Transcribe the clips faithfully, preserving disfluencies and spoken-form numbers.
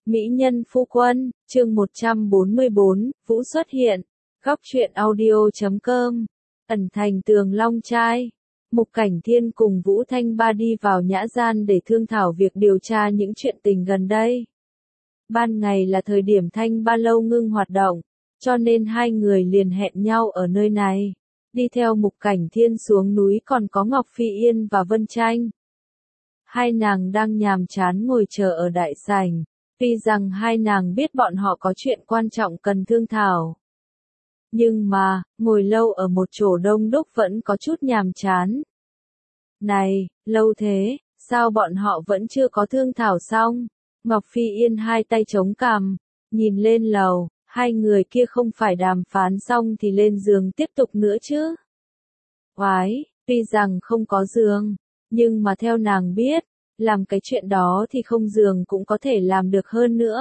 Mỹ nhân phu quân, chương một trăm bốn mươi bốn, Vũ xuất hiện. Góc truyện audio chấm com. Ẩn thành Tường Long trai. Mục Cảnh Thiên cùng Vũ Thanh Ba đi vào nhã gian để thương thảo việc điều tra những chuyện tình gần đây. Ban ngày là thời điểm Thanh Ba lâu ngưng hoạt động, cho nên hai người liền hẹn nhau ở nơi này. Đi theo Mục Cảnh Thiên xuống núi còn có Ngọc Phi Yên và Vân Tranh. Hai nàng đang nhàm chán ngồi chờ ở đại sảnh. Tuy rằng hai nàng biết bọn họ có chuyện quan trọng cần thương thảo. Nhưng mà, ngồi lâu ở một chỗ đông đúc vẫn có chút nhàm chán. Này, lâu thế, sao bọn họ vẫn chưa có thương thảo xong? Ngọc Phi Yên hai tay chống cằm, nhìn lên lầu, hai người kia không phải đàm phán xong thì lên giường tiếp tục nữa chứ? Oái, tuy rằng không có giường, nhưng mà theo nàng biết, làm cái chuyện đó thì không giường cũng có thể làm được hơn nữa.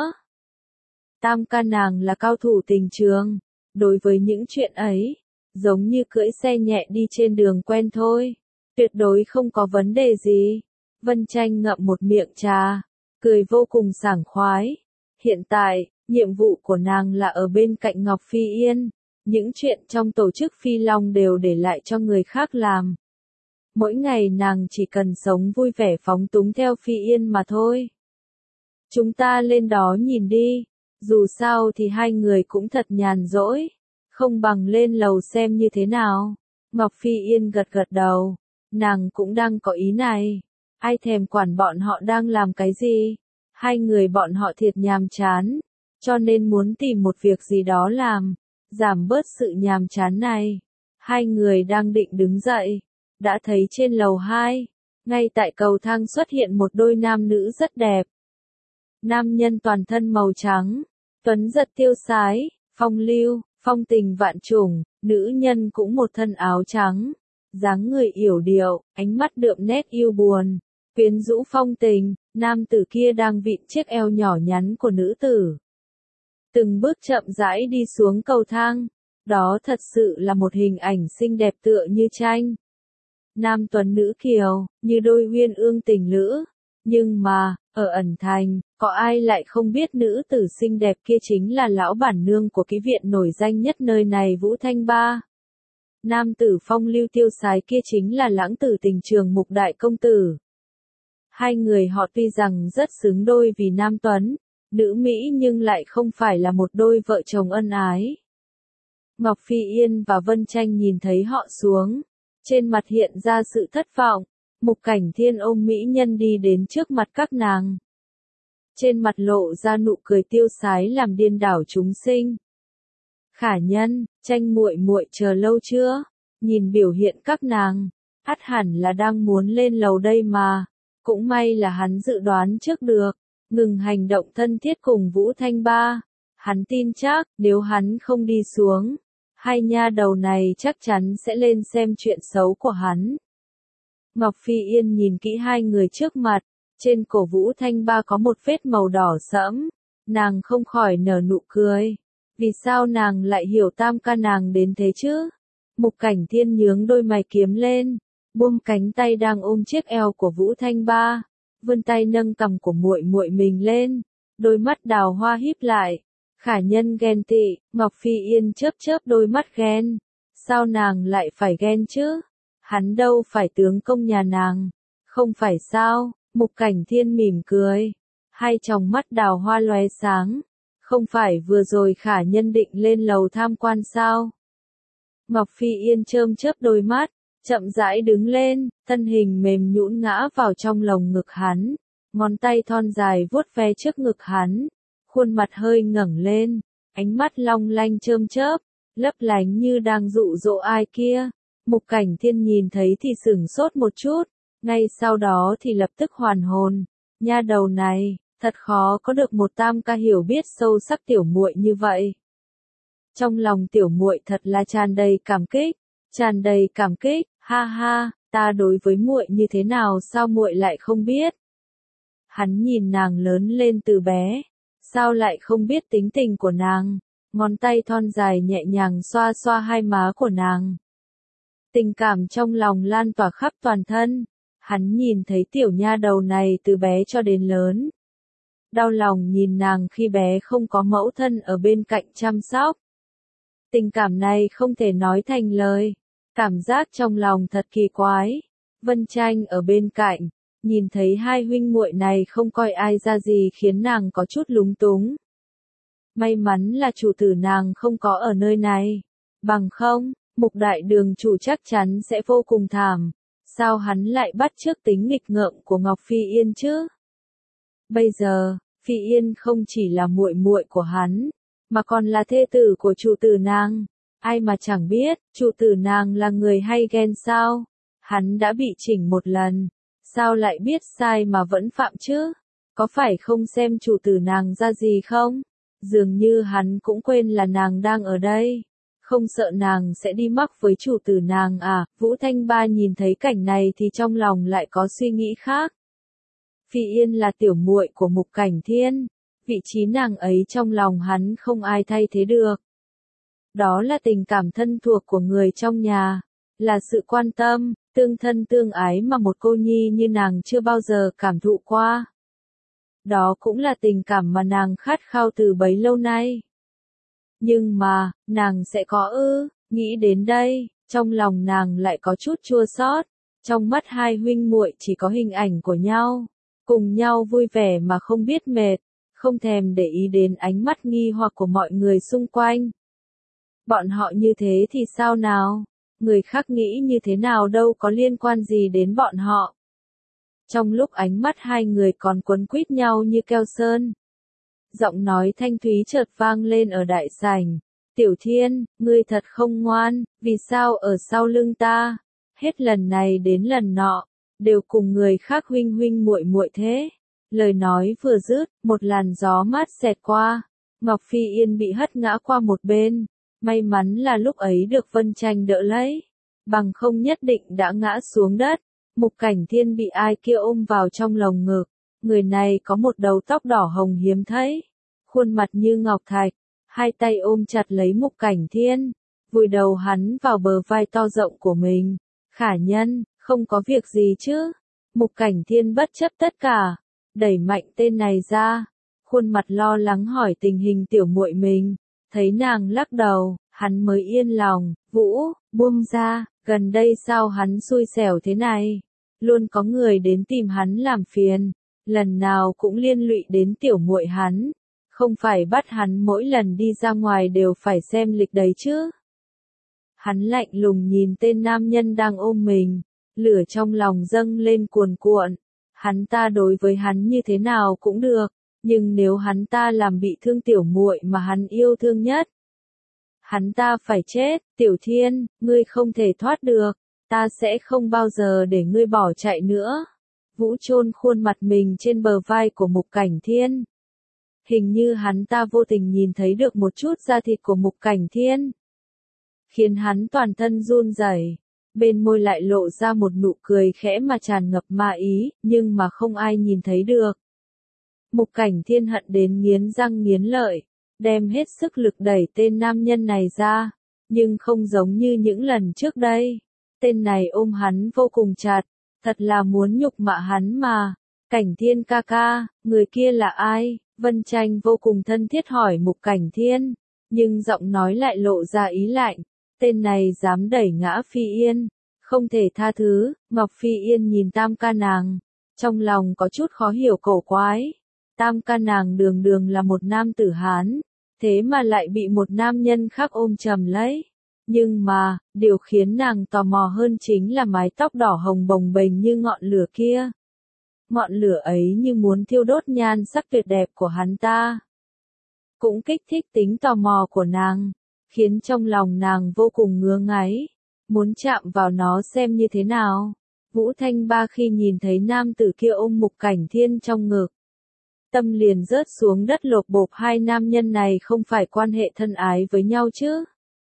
Tam ca nàng là cao thủ tình trường, đối với những chuyện ấy, giống như cưỡi xe nhẹ đi trên đường quen thôi, tuyệt đối không có vấn đề gì. Vân Tranh ngậm một miệng trà, cười vô cùng sảng khoái. Hiện tại, nhiệm vụ của nàng là ở bên cạnh Ngọc Phi Yên, những chuyện trong tổ chức Phi Long đều để lại cho người khác làm. Mỗi ngày nàng chỉ cần sống vui vẻ phóng túng theo Phi Yên mà thôi. Chúng ta lên đó nhìn đi, dù sao thì hai người cũng thật nhàn rỗi, không bằng lên lầu xem như thế nào. Ngọc Phi Yên gật gật đầu, nàng cũng đang có ý này, ai thèm quản bọn họ đang làm cái gì, hai người bọn họ thiệt nhàm chán, cho nên muốn tìm một việc gì đó làm, giảm bớt sự nhàm chán này. Hai người đang định đứng dậy, đã thấy trên lầu hai, ngay tại cầu thang xuất hiện một đôi nam nữ rất đẹp. Nam nhân toàn thân màu trắng, tuấn giật tiêu sái, phong lưu, phong tình vạn trùng, nữ nhân cũng một thân áo trắng, dáng người yểu điệu, ánh mắt đượm nét yêu buồn, quyến rũ phong tình. Nam tử kia đang vịn chiếc eo nhỏ nhắn của nữ tử, từng bước chậm rãi đi xuống cầu thang. Đó thật sự là một hình ảnh xinh đẹp tựa như tranh. Nam tuấn nữ kiều, như đôi uyên ương tình lữ. Nhưng mà, ở ẩn thành, có ai lại không biết nữ tử xinh đẹp kia chính là lão bản nương của cái viện nổi danh nhất nơi này Vũ Thanh Ba. Nam tử phong lưu tiêu sái kia chính là lãng tử tình trường Mục đại công tử. Hai người họ tuy rằng rất xứng đôi vì nam tuấn, nữ mỹ nhưng lại không phải là một đôi vợ chồng ân ái. Ngọc Phi Yên và Vân Tranh nhìn thấy họ xuống, trên mặt hiện ra sự thất vọng. Mục Cảnh Thiên ôm mỹ nhân đi đến trước mặt các nàng, trên mặt lộ ra nụ cười tiêu sái làm điên đảo chúng sinh. Khả nhân, Tranh muội muội chờ lâu chưa? Nhìn biểu hiện các nàng, ắt hẳn là đang muốn lên lầu đây mà. Cũng may là hắn dự đoán trước được, ngừng hành động thân thiết cùng Vũ Thanh Ba. Hắn tin chắc, nếu hắn không đi xuống, hai nha đầu này chắc chắn sẽ lên xem chuyện xấu của hắn. Ngọc Phi Yên nhìn kỹ hai người trước mặt, trên cổ Vũ Thanh Ba có một vết màu đỏ sẫm, nàng không khỏi nở nụ cười. Vì sao nàng lại hiểu tam ca nàng đến thế chứ? Mục Cảnh Thiên nhướng đôi mày kiếm lên, buông cánh tay đang ôm chiếc eo của Vũ Thanh Ba, vươn tay nâng cằm của muội muội mình lên, đôi mắt đào hoa híp lại. Khả nhân ghen tị, Ngọc Phi Yên chớp chớp đôi mắt ghen. Sao nàng lại phải ghen chứ? Hắn đâu phải tướng công nhà nàng, không phải sao? Mục Cảnh Thiên mỉm cười, hai tròng mắt đào hoa lóe sáng. Không phải vừa rồi khả nhân định lên lầu tham quan sao? Ngọc Phi Yên chớm chớp đôi mắt, chậm rãi đứng lên, thân hình mềm nhũn ngã vào trong lồng ngực hắn, ngón tay thon dài vuốt ve trước ngực hắn, khuôn mặt hơi ngẩng lên, ánh mắt long lanh chớm chớp, lấp lánh như đang dụ dỗ ai kia. Mục Cảnh Thiên nhìn thấy thì sửng sốt một chút, ngay sau đó thì lập tức hoàn hồn. Nha đầu này, thật khó có được một tam ca hiểu biết sâu sắc tiểu muội như vậy. Trong lòng tiểu muội thật là tràn đầy cảm kích, tràn đầy cảm kích, ha ha, ta đối với muội như thế nào sao muội lại không biết? Hắn nhìn nàng lớn lên từ bé, sao lại không biết tính tình của nàng? Ngón tay thon dài nhẹ nhàng xoa xoa hai má của nàng. Tình cảm trong lòng lan tỏa khắp toàn thân. Hắn nhìn thấy tiểu nha đầu này từ bé cho đến lớn, đau lòng nhìn nàng khi bé không có mẫu thân ở bên cạnh chăm sóc. Tình cảm này không thể nói thành lời, cảm giác trong lòng thật kỳ quái. Vân Tranh ở bên cạnh, nhìn thấy hai huynh muội này không coi ai ra gì khiến nàng có chút lúng túng. May mắn là chủ tử nàng không có ở nơi này, bằng không, Mục đại đường chủ chắc chắn sẽ vô cùng thảm. Sao hắn lại bắt chước tính nghịch ngợm của Ngọc Phi Yên chứ? Bây giờ, Phi Yên không chỉ là muội muội của hắn, mà còn là thê tử của chủ tử nàng. Ai mà chẳng biết, chủ tử nàng là người hay ghen sao? Hắn đã bị chỉnh một lần, sao lại biết sai mà vẫn phạm chứ? Có phải không xem chủ tử nàng ra gì không? Dường như hắn cũng quên là nàng đang ở đây. Không sợ nàng sẽ đi mắc với chủ tử nàng à? Vũ Thanh Ba nhìn thấy cảnh này thì trong lòng lại có suy nghĩ khác. Phi Yên là tiểu muội của Mục Cảnh Thiên, vị trí nàng ấy trong lòng hắn không ai thay thế được. Đó là tình cảm thân thuộc của người trong nhà, là sự quan tâm, tương thân tương ái mà một cô nhi như nàng chưa bao giờ cảm thụ qua. Đó cũng là tình cảm mà nàng khát khao từ bấy lâu nay. Nhưng mà, nàng sẽ có ư? Nghĩ đến đây, trong lòng nàng lại có chút chua xót. Trong mắt hai huynh muội chỉ có hình ảnh của nhau, cùng nhau vui vẻ mà không biết mệt, không thèm để ý đến ánh mắt nghi hoặc của mọi người xung quanh. Bọn họ như thế thì sao nào? Người khác nghĩ như thế nào đâu có liên quan gì đến bọn họ. Trong lúc ánh mắt hai người còn quấn quýt nhau như keo sơn, giọng nói thanh thúy chợt vang lên ở đại sảnh. Tiểu Thiên, ngươi thật không ngoan, vì sao ở sau lưng ta? Hết lần này đến lần nọ, đều cùng người khác huynh huynh muội muội thế. Lời nói vừa dứt, một làn gió mát xẹt qua, Ngọc Phi Yên bị hất ngã qua một bên. May mắn là lúc ấy được Vân Tranh đỡ lấy, bằng không nhất định đã ngã xuống đất. Mục Cảnh Thiên bị ai kia ôm vào trong lồng ngực. Người này có một đầu tóc đỏ hồng hiếm thấy, khuôn mặt như ngọc thạch, hai tay ôm chặt lấy Mục Cảnh Thiên, vùi đầu hắn vào bờ vai to rộng của mình. Khả nhân, không có việc gì chứ? Mục Cảnh Thiên bất chấp tất cả, đẩy mạnh tên này ra, khuôn mặt lo lắng hỏi tình hình tiểu muội mình. Thấy nàng lắc đầu, hắn mới yên lòng. Vũ, buông ra, gần đây sao hắn xui xẻo thế này? Luôn có người đến tìm hắn làm phiền, lần nào cũng liên lụy đến tiểu muội hắn. Không phải bắt hắn mỗi lần đi ra ngoài đều phải xem lịch đấy chứ? Hắn lạnh lùng nhìn tên nam nhân đang ôm mình, lửa trong lòng dâng lên cuồn cuộn. Hắn ta đối với hắn như thế nào cũng được, nhưng nếu hắn ta làm bị thương tiểu muội mà hắn yêu thương nhất, hắn ta phải chết. Tiểu Thiên, ngươi không thể thoát được, ta sẽ không bao giờ để ngươi bỏ chạy nữa. Vũ chôn khuôn mặt mình trên bờ vai của Mục Cảnh Thiên. Hình như hắn ta vô tình nhìn thấy được một chút da thịt của Mục Cảnh Thiên, khiến hắn toàn thân run rẩy, bên môi lại lộ ra một nụ cười khẽ mà tràn ngập ma ý, nhưng mà không ai nhìn thấy được. Mục Cảnh Thiên hận đến nghiến răng nghiến lợi, đem hết sức lực đẩy tên nam nhân này ra, nhưng không giống như những lần trước đây. Tên này ôm hắn vô cùng chặt, thật là muốn nhục mạ hắn mà. Cảnh Thiên ca ca, người kia là ai? Vân Tranh vô cùng thân thiết hỏi Mục Cảnh Thiên, nhưng giọng nói lại lộ ra ý lạnh. Tên này dám đẩy ngã Phi Yên, không thể tha thứ. Ngọc Phi Yên nhìn tam ca nàng, trong lòng có chút khó hiểu cổ quái. Tam ca nàng đường đường là một nam tử Hán, thế mà lại bị một nam nhân khác ôm chầm lấy. Nhưng mà, điều khiến nàng tò mò hơn chính là mái tóc đỏ hồng bồng bềnh như ngọn lửa kia. Ngọn lửa ấy như muốn thiêu đốt nhan sắc tuyệt đẹp của hắn ta. Cũng kích thích tính tò mò của nàng, khiến trong lòng nàng vô cùng ngứa ngáy, muốn chạm vào nó xem như thế nào. Vũ Thanh Ba khi nhìn thấy nam tử kia ôm Mục Cảnh Thiên trong ngực, tâm liền rớt xuống đất lột bột. Hai nam nhân này không phải quan hệ thân ái với nhau chứ?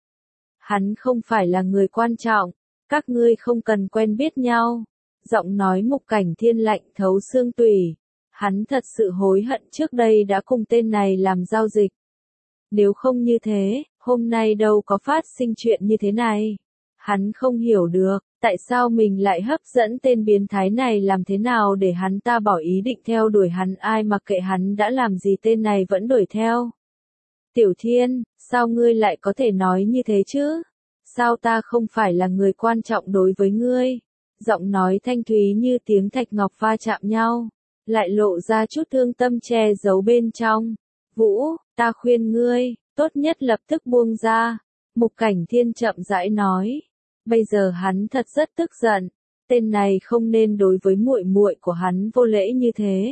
Hắn không phải là người quan trọng, các ngươi không cần quen biết nhau. Giọng nói Mục Cảnh Thiên lạnh thấu xương tủy. Hắn thật sự hối hận trước đây đã cùng tên này làm giao dịch. Nếu không như thế, hôm nay đâu có phát sinh chuyện như thế này. Hắn không hiểu được, Tại sao mình lại hấp dẫn tên biến thái này, làm thế nào để hắn ta bỏ ý định theo đuổi hắn, ai mặc kệ hắn đã làm gì tên này vẫn đuổi theo. Tiểu Thiên, sao ngươi lại có thể nói như thế chứ? Sao ta không phải là người quan trọng đối với ngươi? Giọng nói thanh thúy như tiếng thạch ngọc va chạm nhau, lại lộ ra chút thương tâm che giấu bên trong. Vũ, ta khuyên ngươi, tốt nhất lập tức buông ra. Mục Cảnh Thiên chậm rãi nói. Bây giờ hắn thật rất tức giận, tên này không nên đối với muội muội của hắn vô lễ như thế.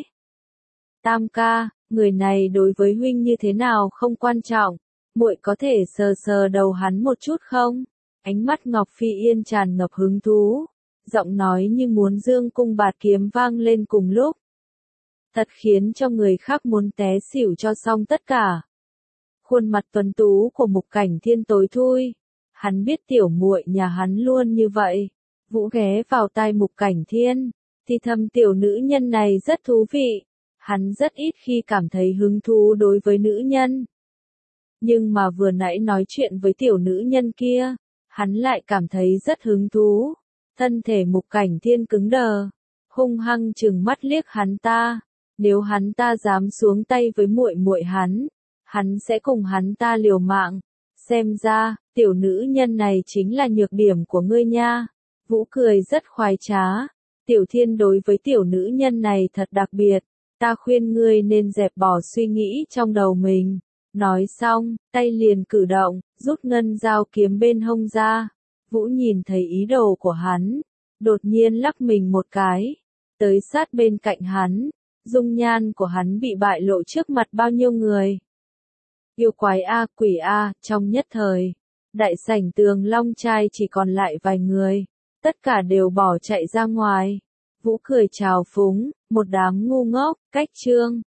Tam ca, người này đối với huynh như thế nào không quan trọng, muội có thể sờ sờ đầu hắn một chút không? Ánh mắt Ngọc Phi Yên tràn ngập hứng thú, giọng nói như muốn dương cung bạt kiếm vang lên cùng lúc. Thật khiến cho người khác muốn té xỉu cho xong tất cả. Khuôn mặt tuấn tú của Mục Cảnh Thiên tối thui. Hắn biết tiểu muội nhà hắn luôn như vậy. Vũ ghé vào tai Mục Cảnh Thiên, thì thầm tiểu nữ nhân này rất thú vị. Hắn rất ít khi cảm thấy hứng thú đối với nữ nhân. Nhưng mà vừa nãy nói chuyện với tiểu nữ nhân kia, hắn lại cảm thấy rất hứng thú. Thân thể Mục Cảnh Thiên cứng đờ, hung hăng trừng mắt liếc hắn ta. Nếu hắn ta dám xuống tay với muội muội hắn, hắn sẽ cùng hắn ta liều mạng. Xem ra, tiểu nữ nhân này chính là nhược điểm của ngươi nha. Vũ cười rất khoái trá. Tiểu Thiên đối với tiểu nữ nhân này thật đặc biệt. Ta khuyên ngươi nên dẹp bỏ suy nghĩ trong đầu mình. Nói xong, tay liền cử động, rút ngân dao kiếm bên hông ra. Vũ nhìn thấy ý đồ của hắn, đột nhiên lắc mình một cái, tới sát bên cạnh hắn. Dung nhan của hắn bị bại lộ trước mặt bao nhiêu người. Yêu quái a, quỷ a, trong nhất thời, đại sảnh Tường Long trai chỉ còn lại vài người, tất cả đều bỏ chạy ra ngoài. Vũ cười trào phúng, một đám ngu ngốc, cách chương.